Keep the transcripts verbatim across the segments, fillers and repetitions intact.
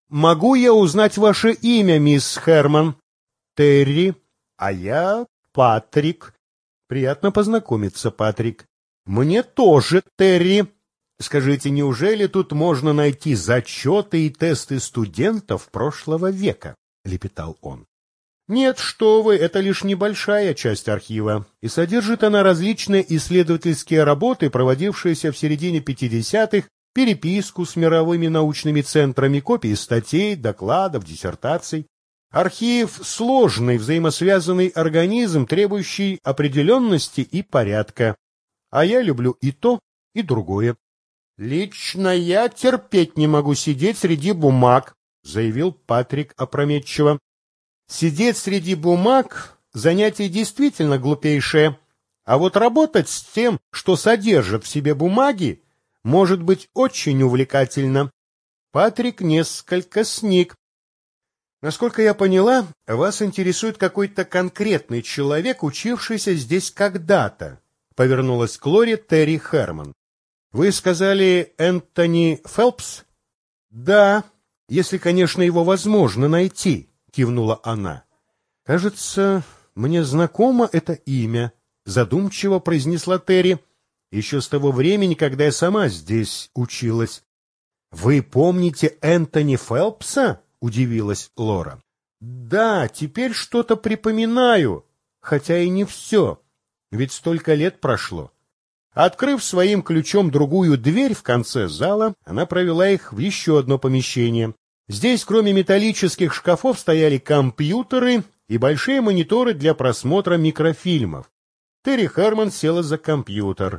Могу я узнать ваше имя, мисс Херман? Терри. А я Патрик. Приятно познакомиться, Патрик. Мне тоже, Терри. Скажите, неужели тут можно найти зачеты и тесты студентов прошлого века? Лепетал он. Нет, что вы, это лишь небольшая часть архива, и содержит она различные исследовательские работы, проводившиеся в середине пятидесятых, переписку с мировыми научными центрами, копии статей, докладов, диссертаций. Архив — сложный, взаимосвязанный организм, требующий определенности и порядка. А я люблю и то, и другое. «Лично я терпеть не могу сидеть среди бумаг», — заявил Патрик опрометчиво. «Сидеть среди бумаг — занятие действительно глупейшее, а вот работать с тем, что содержат в себе бумаги, может быть очень увлекательно». Патрик несколько сник. «Насколько я поняла, вас интересует какой-то конкретный человек, учившийся здесь когда-то», — повернулась к Лоре Терри Херман. «Вы сказали Энтони Фелпс?» «Да, если, конечно, его возможно найти», — кивнула она. «Кажется, мне знакомо это имя», — задумчиво произнесла Терри, «еще с того времени, когда я сама здесь училась». «Вы помните Энтони Фелпса?» — удивилась Лора. «Да, теперь что-то припоминаю, хотя и не все, ведь столько лет прошло». Открыв своим ключом другую дверь в конце зала, она провела их в еще одно помещение. Здесь, кроме металлических шкафов, стояли компьютеры и большие мониторы для просмотра микрофильмов. Терри Херман села за компьютер.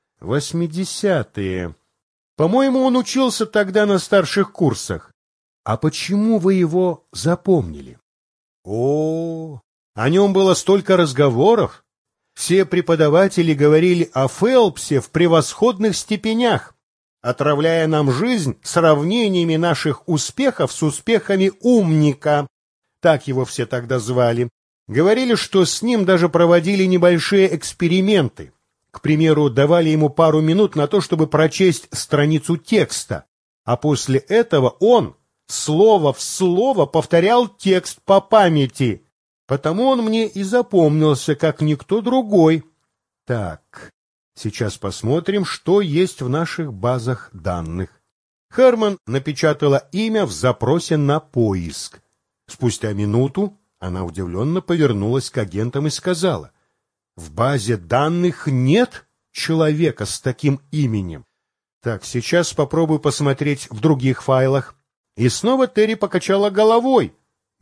Восьмидесятые. По-моему, он учился тогда на старших курсах. А почему вы его запомнили? О, о нем было столько разговоров. Все преподаватели говорили о Фелпсе в превосходных степенях, отравляя нам жизнь сравнениями наших успехов с успехами умника. Так его все тогда звали. Говорили, что с ним даже проводили небольшие эксперименты. К примеру, давали ему пару минут на то, чтобы прочесть страницу текста, а после этого он слово в слово повторял текст по памяти. Потому он мне и запомнился, как никто другой. Так, сейчас посмотрим, что есть в наших базах данных. Херман напечатала имя в запросе на поиск. Спустя минуту она удивленно повернулась к агентам и сказала: «В базе данных нет человека с таким именем». Так, сейчас попробую посмотреть в других файлах. И снова Терри покачала головой.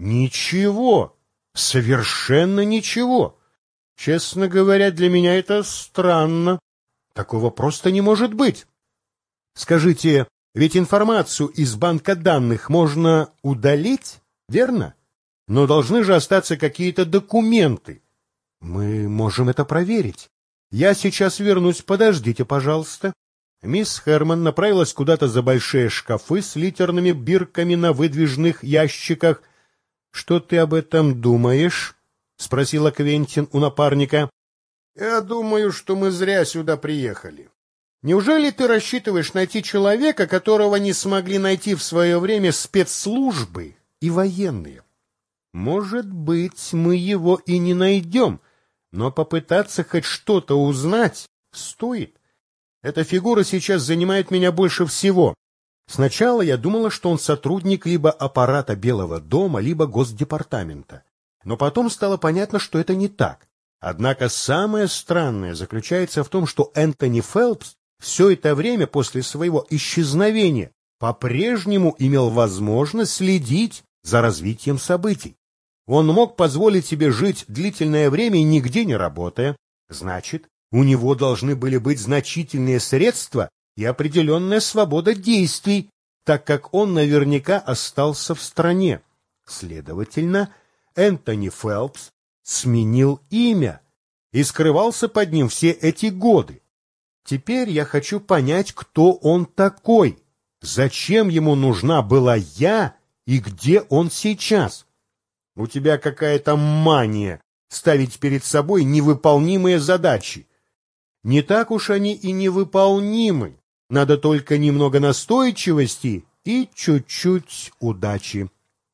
Ничего. Совершенно ничего. Честно говоря, для меня это странно. Такого просто не может быть. Скажите, ведь информацию из банка данных можно удалить, верно? Но должны же остаться какие-то документы. Мы можем это проверить. Я сейчас вернусь, подождите, пожалуйста. Мисс Херман направилась куда-то за большие шкафы с литерными бирками на выдвижных ящиках. «Что ты об этом думаешь?» — спросила Квентин у напарника. «Я думаю, что мы зря сюда приехали. Неужели ты рассчитываешь найти человека, которого не смогли найти в свое время спецслужбы и военные? Может быть, мы его и не найдем, но попытаться хоть что-то узнать стоит. Эта фигура сейчас занимает меня больше всего. Сначала я думала, что он сотрудник либо аппарата Белого дома, либо Госдепартамента. Но потом стало понятно, что это не так. Однако самое странное заключается в том, что Энтони Фелпс все это время после своего исчезновения по-прежнему имел возможность следить за развитием событий. Он мог позволить себе жить длительное время и нигде не работая. Значит, у него должны были быть значительные средства и определенная свобода действий, так как он наверняка остался в стране. Следовательно, Энтони Фелпс сменил имя и скрывался под ним все эти годы. Теперь я хочу понять, кто он такой, зачем ему нужна была я и где он сейчас. У тебя какая-то мания ставить перед собой невыполнимые задачи. Не так уж они и невыполнимы. Надо только немного настойчивости и чуть-чуть удачи.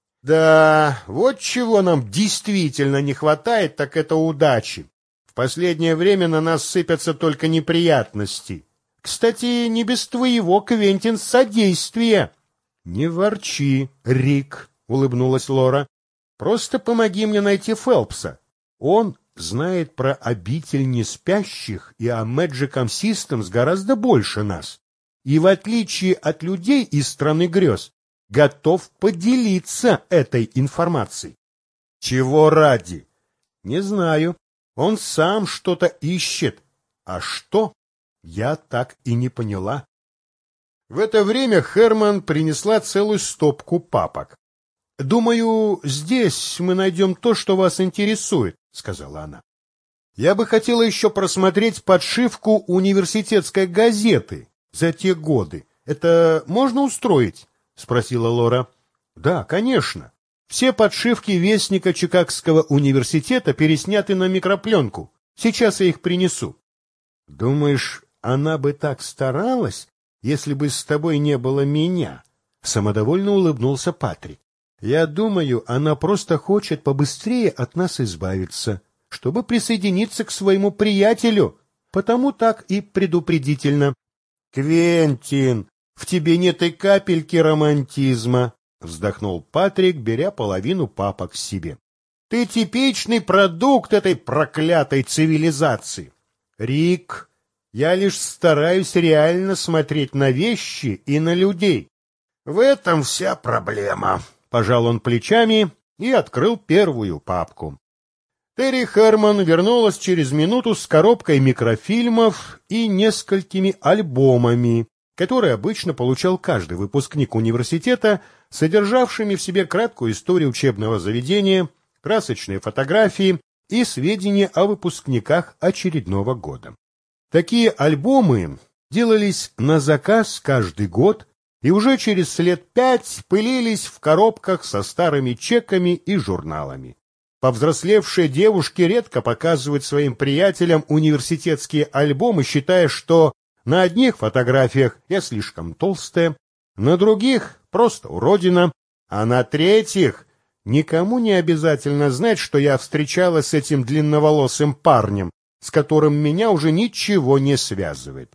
Да, вот чего нам действительно не хватает, так это удачи. В последнее время на нас сыпятся только неприятности. Кстати, не без твоего, Квентин, содействия. — Не ворчи, Рик, — улыбнулась Лора. — Просто помоги мне найти Фелпса. Он знает про обитель неспящих и о Мэджиком Системс гораздо больше нас. И в отличие от людей из страны грез, готов поделиться этой информацией. — Чего ради? — Не знаю. Он сам что-то ищет. А что? Я так и не поняла. В это время Херман принесла целую стопку папок. — Думаю, здесь мы найдем то, что вас интересует, — сказала она. — Я бы хотела еще просмотреть подшивку университетской газеты за те годы. Это можно устроить? — спросила Лора. — Да, конечно. Все подшивки Вестника Чикагского университета пересняты на микропленку. Сейчас я их принесу. — Думаешь, она бы так старалась, если бы с тобой не было меня? — самодовольно улыбнулся Патрик. — Я думаю, она просто хочет побыстрее от нас избавиться, чтобы присоединиться к своему приятелю, потому так и предупредительно. — Квентин, в тебе нет и капельки романтизма, — вздохнул Патрик, беря половину папок себе. — Ты типичный продукт этой проклятой цивилизации. Рик, я лишь стараюсь реально смотреть на вещи и на людей. — В этом вся проблема, — пожал он плечами и открыл первую папку. Терри Херман вернулась через минуту с коробкой микрофильмов и несколькими альбомами, которые обычно получал каждый выпускник университета, содержавшими в себе краткую историю учебного заведения, красочные фотографии и сведения о выпускниках очередного года. Такие альбомы делались на заказ каждый год и уже через лет пять пылились в коробках со старыми чеками и журналами. Повзрослевшие девушки редко показывают своим приятелям университетские альбомы, считая, что на одних фотографиях я слишком толстая, на других просто уродина, а на третьих никому не обязательно знать, что я встречалась с этим длинноволосым парнем, с которым меня уже ничего не связывает.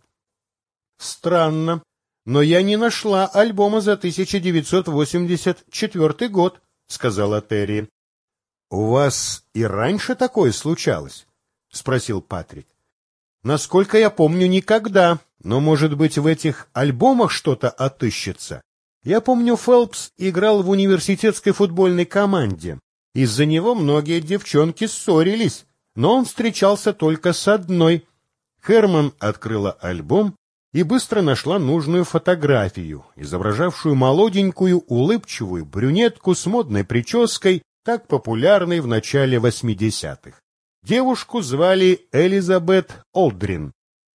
Странно, но я не нашла альбома за тысяча девятьсот восемьдесят четвёртый год, сказала Терри. У вас и раньше такое случалось? Спросил Патрик. Насколько я помню, никогда, но, может быть, в этих альбомах что-то отыщется. Я помню, Фелпс играл в университетской футбольной команде. Из-за него многие девчонки ссорились, но он встречался только с одной. Херман открыла альбом и быстро нашла нужную фотографию, изображавшую молоденькую, улыбчивую брюнетку с модной прической, так популярной в начале восьмидесятых. Девушку звали Элизабет Олдрин.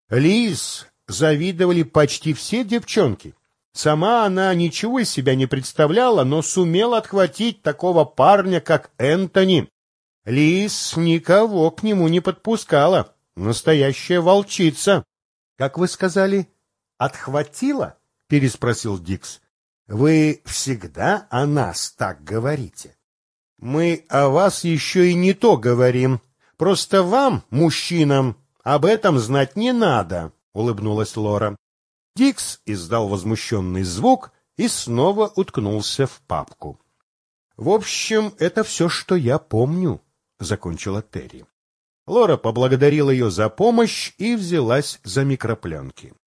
Лиз завидовали почти все девчонки. Сама она ничего из себя не представляла, но сумела отхватить такого парня, как Энтони. Лиз никого к нему не подпускала. Настоящая волчица. — Как вы сказали, отхватила? — переспросил Дикс. — Вы всегда о нас так говорите. — Мы о вас еще и не то говорим. Просто вам, мужчинам, об этом знать не надо, — улыбнулась Лора. Дикс издал возмущенный звук и снова уткнулся в папку. — В общем, это все, что я помню, — закончила Терри. Лора поблагодарила ее за помощь и взялась за микропленки.